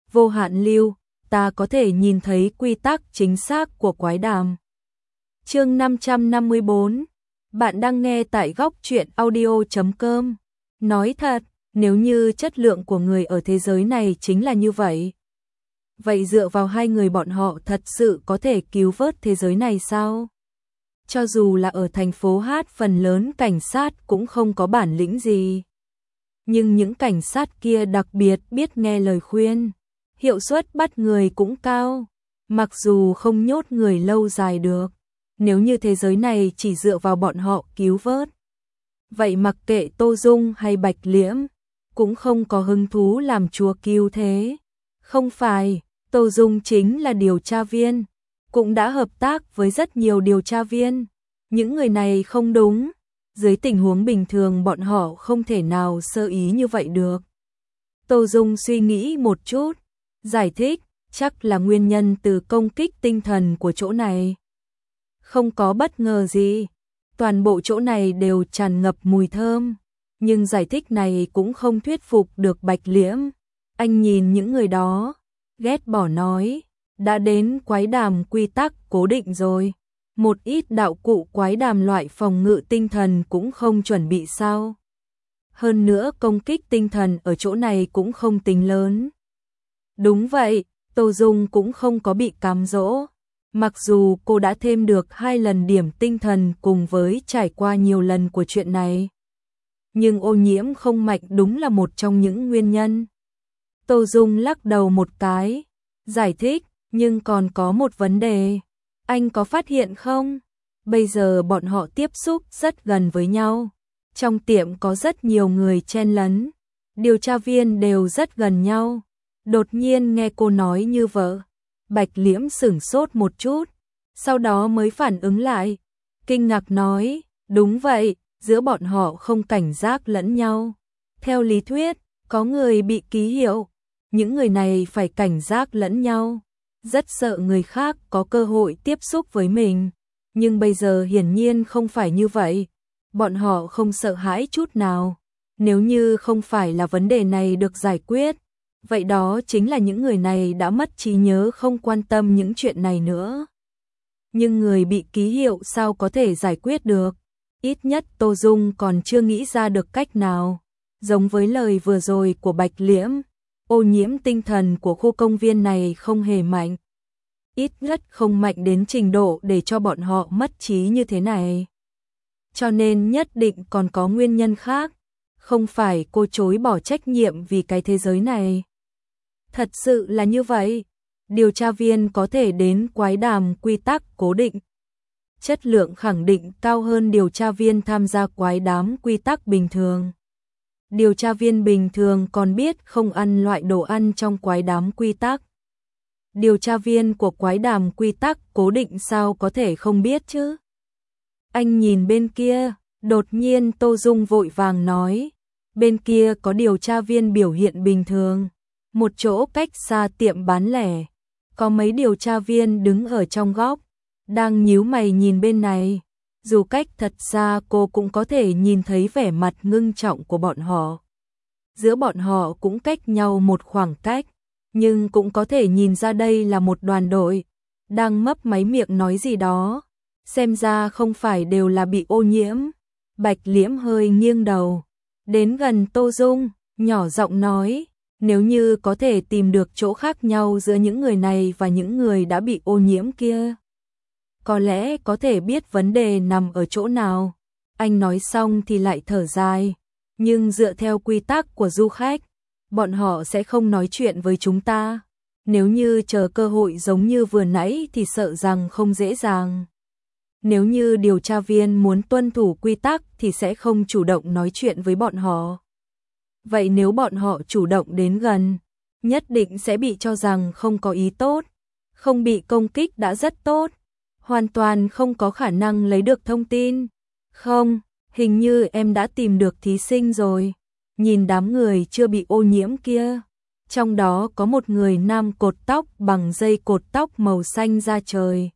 vô hạn lưu, ta có thể nhìn thấy quy tắc chính xác của quái đàm. Chương 554. Bạn đang nghe tại góc truyện audio.com. Nói thật, nếu như chất lượng của người ở thế giới này chính là như vậy, vậy dựa vào hai người bọn họ thật sự có thể cứu vớt thế giới này sao? Cho dù là ở thành phố Hát, phần lớn cảnh sát cũng không có bản lĩnh gì. Nhưng những cảnh sát kia đặc biệt biết nghe lời khuyên, hiệu suất bắt người cũng cao, mặc dù không nhốt người lâu dài được. Nếu như thế giới này chỉ dựa vào bọn họ cứu vớt, vậy mặc kệ Tô Dung hay Bạch Liễm, cũng không có hứng thú làm chúa cứu thế. Không phải, Tô Dung chính là điều tra viên, cũng đã hợp tác với rất nhiều điều tra viên. Những người này không đúng, dưới tình huống bình thường bọn họ không thể nào sơ ý như vậy được. Tô Dung suy nghĩ một chút, giải thích, chắc là nguyên nhân từ công kích tinh thần của chỗ này. Không có bất ngờ gì, toàn bộ chỗ này đều tràn ngập mùi thơm, nhưng giải thích này cũng không thuyết phục được Bạch Liễm. Anh nhìn những người đó, ghét bỏ nói, đã đến quái đàm quy tắc cố định rồi, một ít đạo cụ quái đàm loại phòng ngự tinh thần cũng không chuẩn bị sao? Hơn nữa công kích tinh thần ở chỗ này cũng không tính lớn. Đúng vậy, Tô Dung cũng không có bị cám dỗ. Mặc dù cô đã thêm được 2 lần điểm tinh thần cùng với trải qua nhiều lần của chuyện này, nhưng ô nhiễm không mạnh đúng là một trong những nguyên nhân. Tô Dung lắc đầu một cái, giải thích, nhưng còn có một vấn đề. Anh có phát hiện không? Bây giờ bọn họ tiếp xúc rất gần với nhau. Trong tiệm có rất nhiều người chen lấn. Điều tra viên đều rất gần nhau. Đột nhiên nghe cô nói như vợ. Bạch Liễm sửng sốt một chút, sau đó mới phản ứng lại. Kinh ngạc nói, đúng vậy, giữa bọn họ không cảnh giác lẫn nhau. Theo lý thuyết, có người bị ký hiệu, những người này phải cảnh giác lẫn nhau. Rất sợ người khác có cơ hội tiếp xúc với mình. Nhưng bây giờ hiển nhiên không phải như vậy. Bọn họ không sợ hãi chút nào. Nếu như không phải là vấn đề này được giải quyết, vậy đó chính là những người này đã mất trí nhớ, không quan tâm những chuyện này nữa. Nhưng người bị ký hiệu sao có thể giải quyết được? Ít nhất Tô Dung còn chưa nghĩ ra được cách nào. Giống với lời vừa rồi của Bạch Liễm, ô nhiễm tinh thần của khu công viên này không hề mạnh. Ít nhất không mạnh đến trình độ để cho bọn họ mất trí như thế này. Cho nên nhất định còn có nguyên nhân khác. Không phải cô chối bỏ trách nhiệm vì cái thế giới này. Thật sự là như vậy. Điều tra viên có thể đến quái đàm quy tắc cố định. Chất lượng khẳng định cao hơn điều tra viên tham gia quái đám quy tắc bình thường. Điều tra viên bình thường còn biết không ăn loại đồ ăn trong quái đám quy tắc. Điều tra viên của quái đàm quy tắc cố định sao có thể không biết chứ? Anh nhìn bên kia, đột nhiên Tô Dung vội vàng nói. Bên kia có điều tra viên biểu hiện bình thường. Một chỗ cách xa tiệm bán lẻ, có mấy điều tra viên đứng ở trong góc, đang nhíu mày nhìn bên này. Dù cách thật xa cô cũng có thể nhìn thấy vẻ mặt ngưng trọng của bọn họ. Giữa bọn họ cũng cách nhau một khoảng cách, nhưng cũng có thể nhìn ra đây là một đoàn đội, đang mấp máy miệng nói gì đó. Xem ra không phải đều là bị ô nhiễm. Bạch Liễm hơi nghiêng đầu, đến gần Tô Dung, nhỏ giọng nói. Nếu như có thể tìm được chỗ khác nhau giữa những người này và những người đã bị ô nhiễm kia, có lẽ có thể biết vấn đề nằm ở chỗ nào. Anh nói xong thì lại thở dài. Nhưng dựa theo quy tắc của du khách, bọn họ sẽ không nói chuyện với chúng ta. Nếu như chờ cơ hội giống như vừa nãy thì sợ rằng không dễ dàng. Nếu như điều tra viên muốn tuân thủ quy tắc thì sẽ không chủ động nói chuyện với bọn họ. Vậy nếu bọn họ chủ động đến gần, nhất định sẽ bị cho rằng không có ý tốt, không bị công kích đã rất tốt, hoàn toàn không có khả năng lấy được thông tin. Không, hình như em đã tìm được thí sinh rồi. Nhìn đám người chưa bị ô nhiễm kia, trong đó có một người nam cột tóc bằng dây cột tóc màu xanh da trời.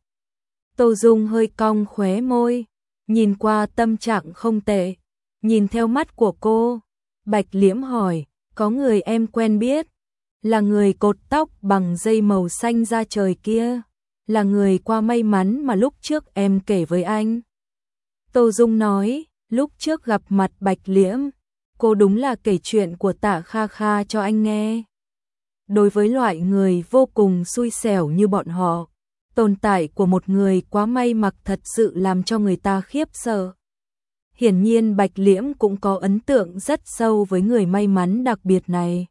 Tô Dung hơi cong khóe môi, nhìn qua tâm trạng không tệ. Nhìn theo mắt của cô, Bạch Liễm hỏi, có người em quen biết? là người cột tóc bằng dây màu xanh da trời kia, là người qua may mắn mà lúc trước em kể với anh. Tô Dung nói, lúc trước gặp mặt Bạch Liễm, cô đúng là kể chuyện của Tạ Kha Kha cho anh nghe. Đối với loại người vô cùng xui xẻo như bọn họ, tồn tại của một người quá may mặc thật sự làm cho người ta khiếp sợ. Hiển nhiên Bạch Liễm cũng có ấn tượng rất sâu với người may mắn đặc biệt này.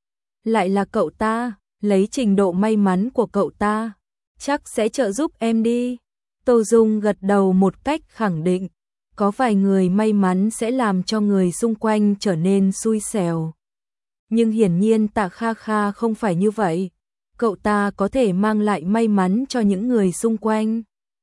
Lại là cậu ta, lấy trình độ may mắn của cậu ta, chắc sẽ trợ giúp em đi. Tô Dung gật đầu một cách khẳng định, có vài người may mắn sẽ làm cho người xung quanh trở nên xui xẻo. Nhưng hiển nhiên Tạ Kha Kha không phải như vậy, cậu ta có thể mang lại may mắn cho những người xung quanh.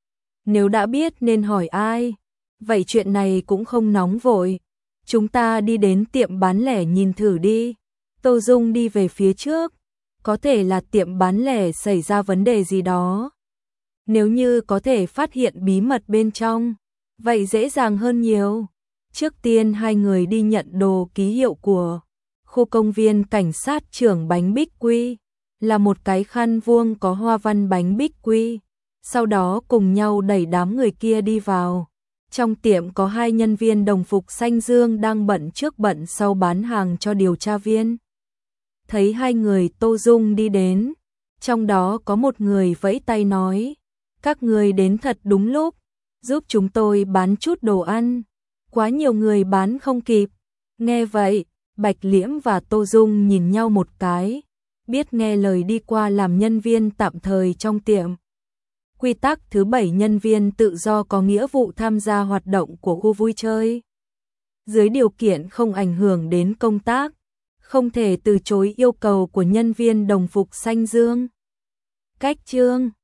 Nếu đã biết nên hỏi ai, vậy chuyện này cũng không nóng vội, chúng ta đi đến tiệm bán lẻ nhìn thử đi. Tô Dung đi về phía trước, có thể là tiệm bán lẻ xảy ra vấn đề gì đó. Nếu như có thể phát hiện bí mật bên trong, vậy dễ dàng hơn nhiều. Trước tiên hai người đi nhận đồ ký hiệu của khu công viên cảnh sát trưởng bánh bích quy, là một cái khăn vuông có hoa văn bánh bích quy. Sau đó cùng nhau đẩy đám người kia đi vào. Trong tiệm có hai nhân viên đồng phục xanh dương đang bận trước bận sau bán hàng cho điều tra viên. Thấy hai người Tô Dung đi đến, trong đó có một người vẫy tay nói, các người đến thật đúng lúc, giúp chúng tôi bán chút đồ ăn, quá nhiều người bán không kịp. Nghe vậy, Bạch Liễm và Tô Dung nhìn nhau một cái, biết nghe lời đi qua làm nhân viên tạm thời trong tiệm. Quy tắc thứ 7, nhân viên tự do có nghĩa vụ tham gia hoạt động của khu vui chơi. Dưới điều kiện không ảnh hưởng đến công tác, không thể từ chối yêu cầu của nhân viên đồng phục xanh dương. Cách chương